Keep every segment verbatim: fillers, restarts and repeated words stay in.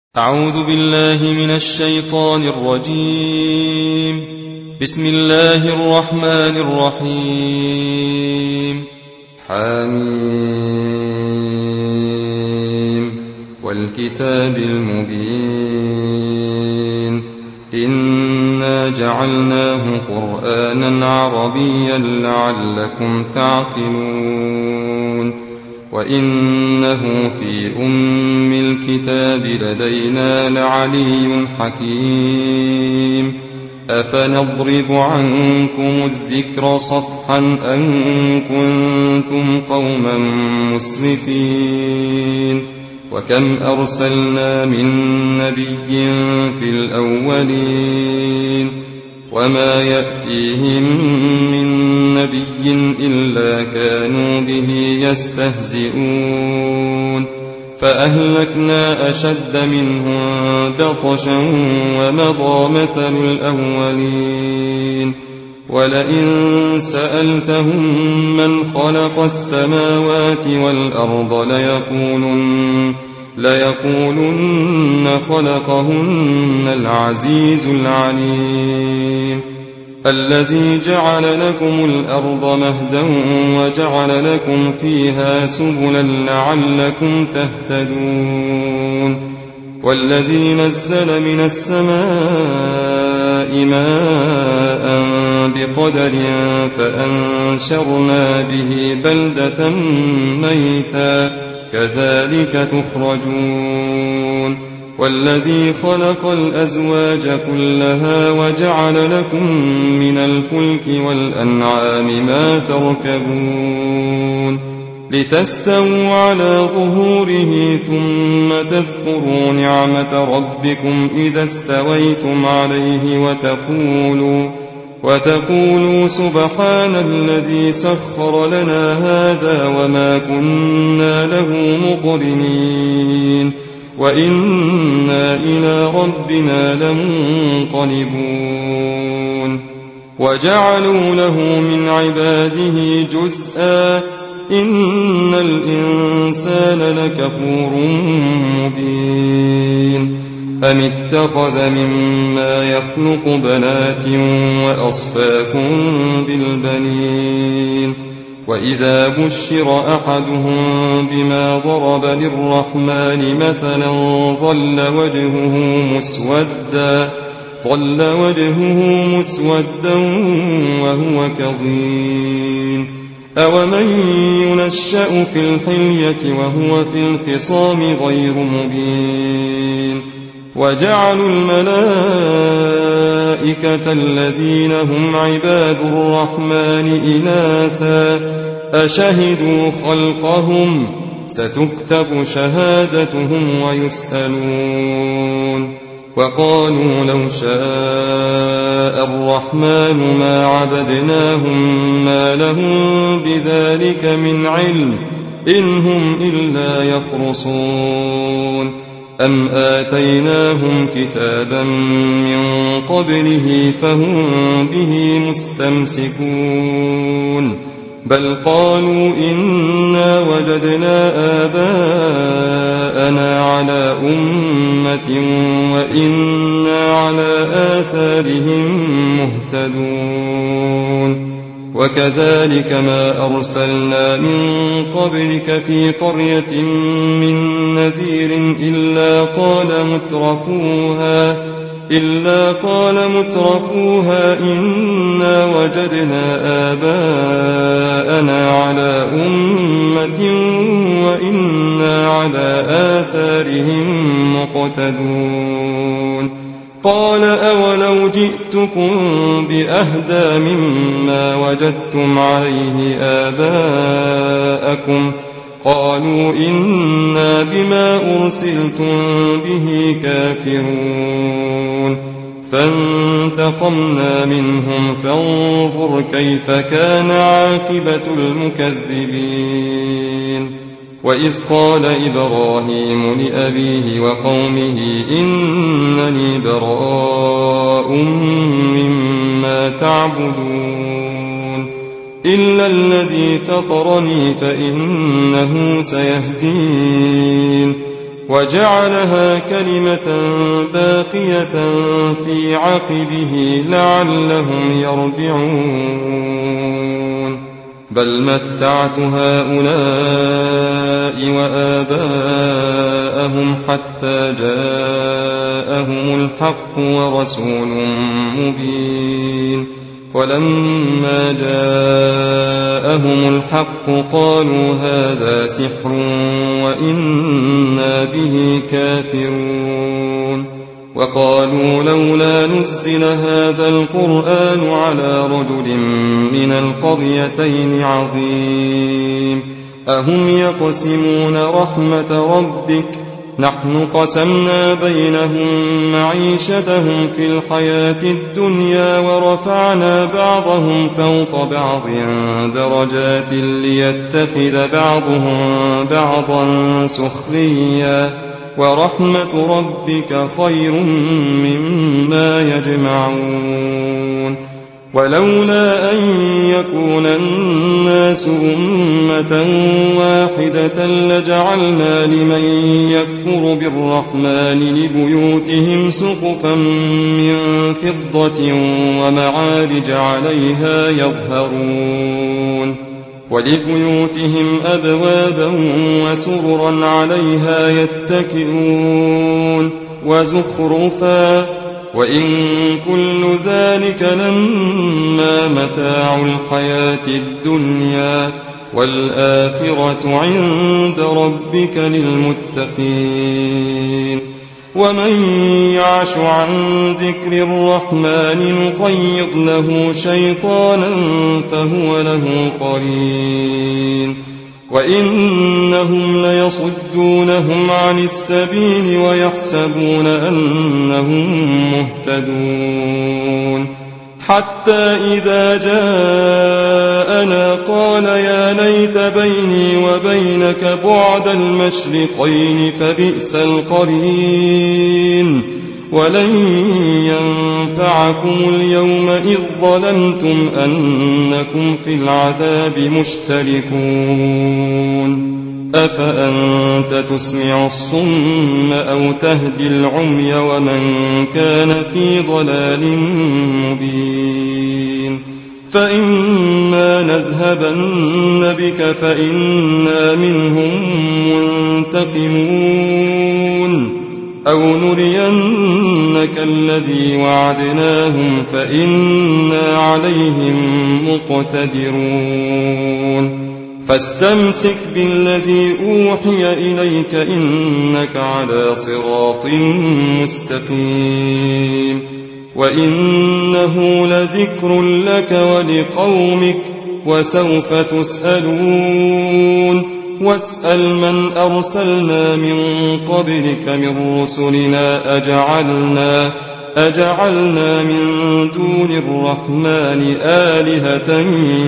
أعوذ بالله من الشيطان الرجيم. بسم الله الرحمن الرحيم. حميم والكتاب المبين إنا جعلناه قرآنا عربيا لعلكم تعقلون وإنه في أم الكتاب لدينا لعلي حكيم أفنضرب عنكم الذكر صفحا أن كنتم قوما مسرفين وكم أرسلنا من نبي في الأولين وما يأتيهم من نبي إلا كانوا به يستهزئون فأهلكنا أشد منهم بطشا ومضى مثل الأولين ولئن سألتهم من خلق السماوات والأرض ليقولن, ليقولن خلقهن العزيز العليم الذي جعل لكم الأرض مهدا وجعل لكم فيها سبلا لعلكم تهتدون والذي نزل من السماء ماء بقدر فأنشرنا به بلدة ميتا كذلك تخرجون والذي خلق الأزواج كلها وجعل لكم من الفلك والأنعام ما تركبون لتستووا على ظهوره ثم تذكروا نعمة ربكم إذا استويتم عليه وتقولوا, وتقولوا سبحان الذي سخر لنا هذا وما كنا له مقرنين وإنا إلى ربنا لمنقلبون وجعلوا له من عباده جزءا إن الإنسان لكفور مبين أم اتخذ مما يخلق بنات وأصفاكم بالبنين وإذا بشر أحدهم بما ضرب للرحمن مثلا ظل وجهه مسودا ظل وجهه مسودا وهو كظيم أومن ينشأ في الحلية وهو في الخصام غير مبين وجعلوا الملائكة الذين هم عباد الرحمن إناثا أشهدوا خلقهم ستكتب شهادتهم ويسألون وقالوا لو شاء الرحمن ما عبدناهم ما لهم بذلك من علم إن هم إلا يخرصون أم آتيناهم كتابا من قبله فهم به مستمسكون بل قالوا إنا وجدنا آباءنا على أمة وإنا على آثارهم مهتدون وكذلك ما أرسلنا من قبلك في قرية من نذير إلا قال مترفوها إلا قال مترفوها إنا وجدنا آباءنا على أمة وإنا على آثارهم مقتدون قال أولو جئتكم بأهدى مما وجدتم عليه آباءكم قالوا إنا بما أرسلتم به كافرون فانتقمنا منهم فانظر كيف كان عاقبة المكذبين وإذ قال إبراهيم لأبيه وقومه إنني براء مما تعبدون إلا الذي فطرني فإنه سيهدين وجعلها كلمة باقية في عقبه لعلهم يرجعون بل متعت هؤلاء وآباءهم حتى جاءهم الحق ورسول مبين ولما جاءهم الحق قالوا هذا سحر وإنا به كافرون وقالوا لولا نزل هذا القرآن على رجل من القريتين عظيم أهم يقسمون رحمة ربك نحن قسمنا بينهم معيشتهم في الحياة الدنيا ورفعنا بعضهم فوق بعض درجات ليتخذ بعضهم بعضا سخريا ورحمة ربك خير مما يجمعون ولولا أن يكون الناس أمة واحدة لجعلنا لمن يكفر بالرحمن لبيوتهم سقفا من فضة ومعارج عليها يظهرون ولبيوتهم أبوابا وسررا عليها يتكئون وزخرفا وإن كل ذلك لما متاع الحياة الدنيا والآخرة عند ربك للمتقين ومن يعش عن ذكر الرحمن نقيض له شيطانا فهو له قرين وإنهم ليصدونهم عن السبيل ويحسبون أنهم مهتدون حتى إذا جاءنا قال يا ليت بيني وبينك بعد المشرقين فبئس القرين ولن ينفعكم اليوم إذ ظلمتم أنكم في العذاب مشتركون أفأنت تسمع الصم أو تهدي العمي ومن كان في ضلال مبين فإما نذهبن بك فإنا منهم منتقمون أو نرينك الذي وعدناهم فإنا عليهم مقتدرون فاستمسك بالذي أوحي إليك إنك على صراط مستقيم وإنه لذكر لك ولقومك وسوف تسألون واسأل من أرسلنا من قبلك من رسلنا أجعلنا أجعلنا من دون الرحمن آلهة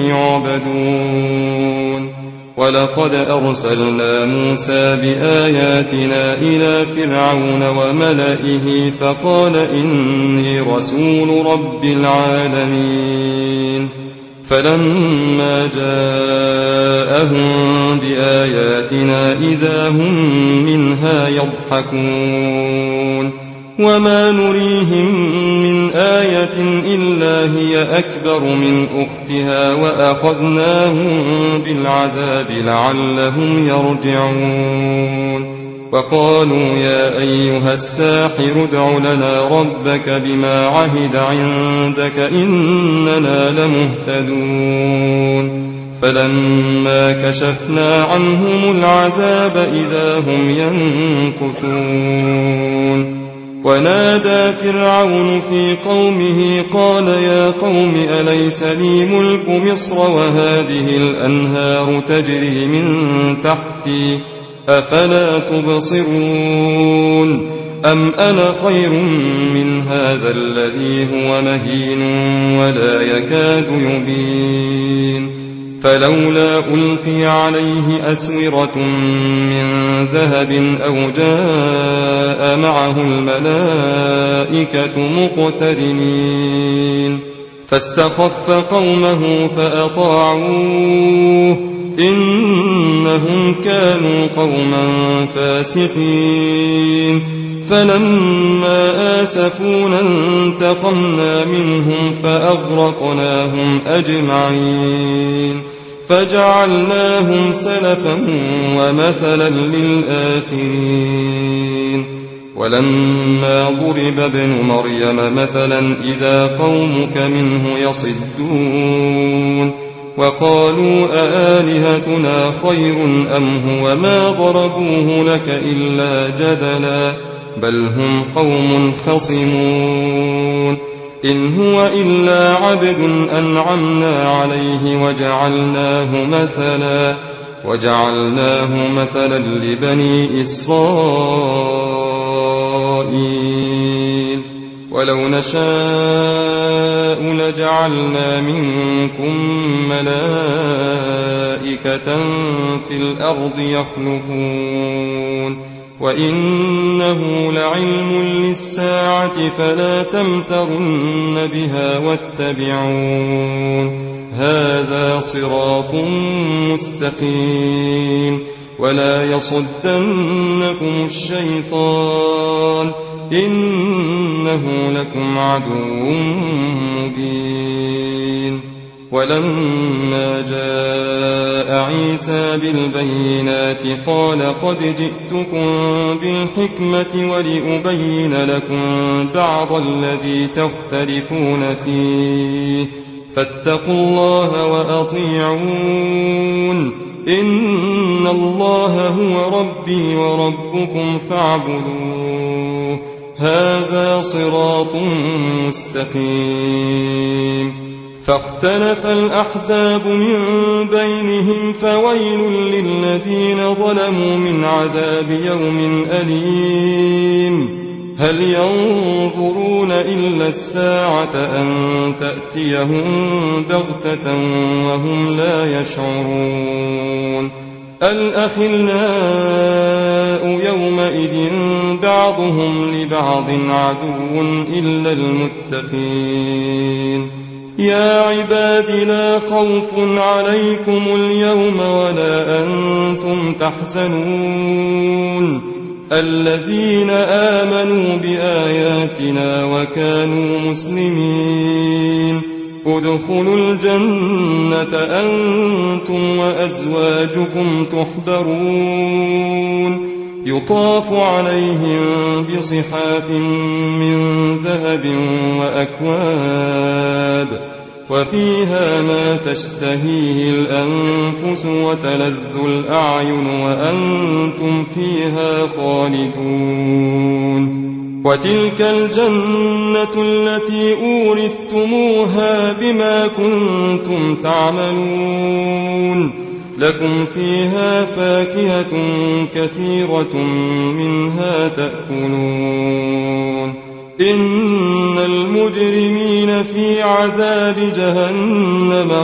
يعبدون ولقد أرسلنا موسى بآياتنا إلى فرعون وملئه فقال إني رسول رب العالمين فلما جاءهم بآياتنا إذا هم منها يضحكون وما نريهم من آية إلا هي أكبر من أختها وأخذناهم بالعذاب لعلهم يرجعون وقالوا يا أيها الساحر ادع لنا ربك بما عهد عندك إننا لمهتدون فلما كشفنا عنهم العذاب إذا هم ينكثون ونادى فرعون في قومه قال يا قوم أليس لي ملك مصر وهذه الأنهار تجري من تحتي أفلا تبصرون أم أنا خير من هذا الذي هو مهين ولا يكاد يبين فلولا ألقي عليه أسورة من ذهب أو جاء معه الملائكة مقترنين فاستخف قومه فأطاعوه إنهم كانوا قوما فاسقين فلما آسفونا انتقمنا منهم فأغرقناهم أجمعين فجعلناهم سلفا ومثلا للآخرين ولما ضرب ابن مريم مثلا إذا قومك منه يصدون وقالوا أآلهتنا خير أم هو ما ضربوه لك إلا جدلا بل هم قوم خصمون إن هو إلا عبد أنعمنا عليه وجعلناه مثلا وجعلناه مثلا لبني إسرائيل ولو نشاء لجعلنا منكم ملائكة في الأرض يخلفون وإنه لعلم للساعة فلا تمترن بها واتبعون هذا صراط مستقيم ولا يصدنكم الشيطان إنه لكم عدو مبين ولما جاء عيسى بالبينات قال قد جئتكم بالحكمة ولأبين لكم بعض الذي تختلفون فيه فاتقوا الله وأطيعون إن الله هو ربي وربكم فاعبدوه هذا صراط مستقيم فاختلف الأحزاب من بينهم فويل للذين ظلموا من عذاب يوم أليم هل ينظرون إلا الساعة أن تأتيهم بغتة وهم لا يشعرون الأخلاء يومئذ بعضهم لبعض عدو إلا المتقين يا عباد لا خوف عليكم اليوم ولا أنتم تحزنون الذين آمنوا بآياتنا وكانوا مسلمين ادخلوا الجنة أنتم وأزواجكم تحبرون يطاف عليهم بصحاف من ذهب وأكواب وفيها ما تشتهيه الأنفس وتلذ الأعين وأنتم فيها خالدون وتلك الجنة التي أورثتموها بما كنتم تعملون لكم فيها فاكهة كثيرة منها تأكلون إن المجرمين في عذاب جهنم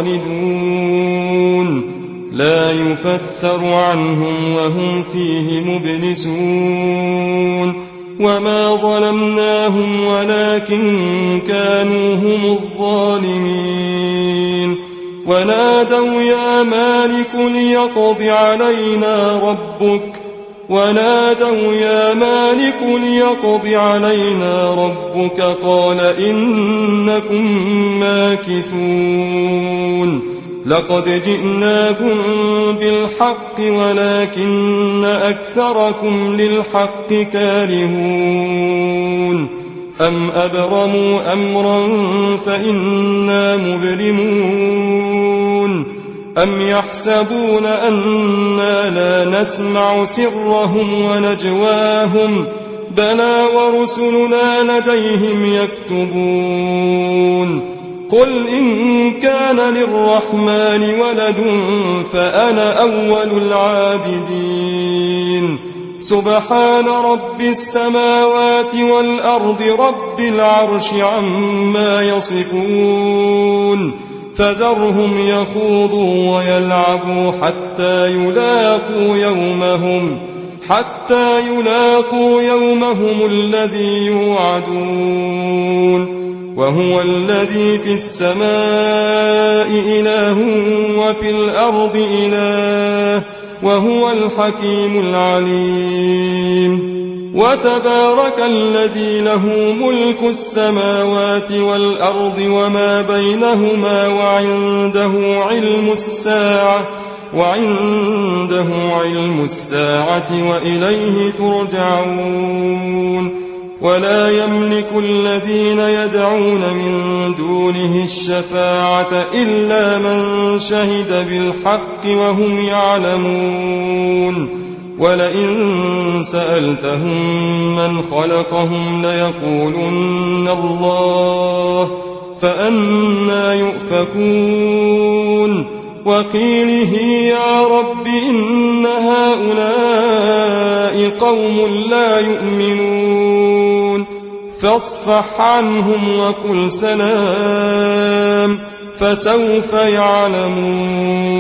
خالدون لا يفتر عنهم وهم فيه مبلسون وما ظلمناهم ولكن كانوا هم الظالمين ونادوا يا مالك ليقض علينا ربك ونادوا يا مالك ليقض علينا ربك قال إنكم ماكثون لقد جئناكم بالحق ولكن أكثركم للحق كارهون أم أبرموا أمرا فإنا مبرمون أم يحسبون أنا لا نسمع سرهم ونجواهم بلى ورسلنا لديهم يكتبون قل إن كان للرحمن ولد فأنا أول العابدين سبحان رب السماوات والأرض رب العرش عما يصفون فذرهم يخوضوا ويلعبوا حتى يلاقوا يومهم حتى يلاقوا يومهم الذي يوعدون وهو الذي في السماء إله وفي الأرض إله وهو الحكيم العليم وتبارك الذي له ملك السماوات والأرض وما بينهما وعنده علم الساعة وعنده علم الساعة وإليه ترجعون ولا يملك الذين يدعون من دونه الشفاعة إلا من شهد بالحق وهم يعلمون ولئن سألتهم من خلقهم ليقولن الله فأنى يؤفكون وقيله يا رب إن هؤلاء قوم لا يؤمنون فاصفح عنهم وقل سلام فسوف يعلمون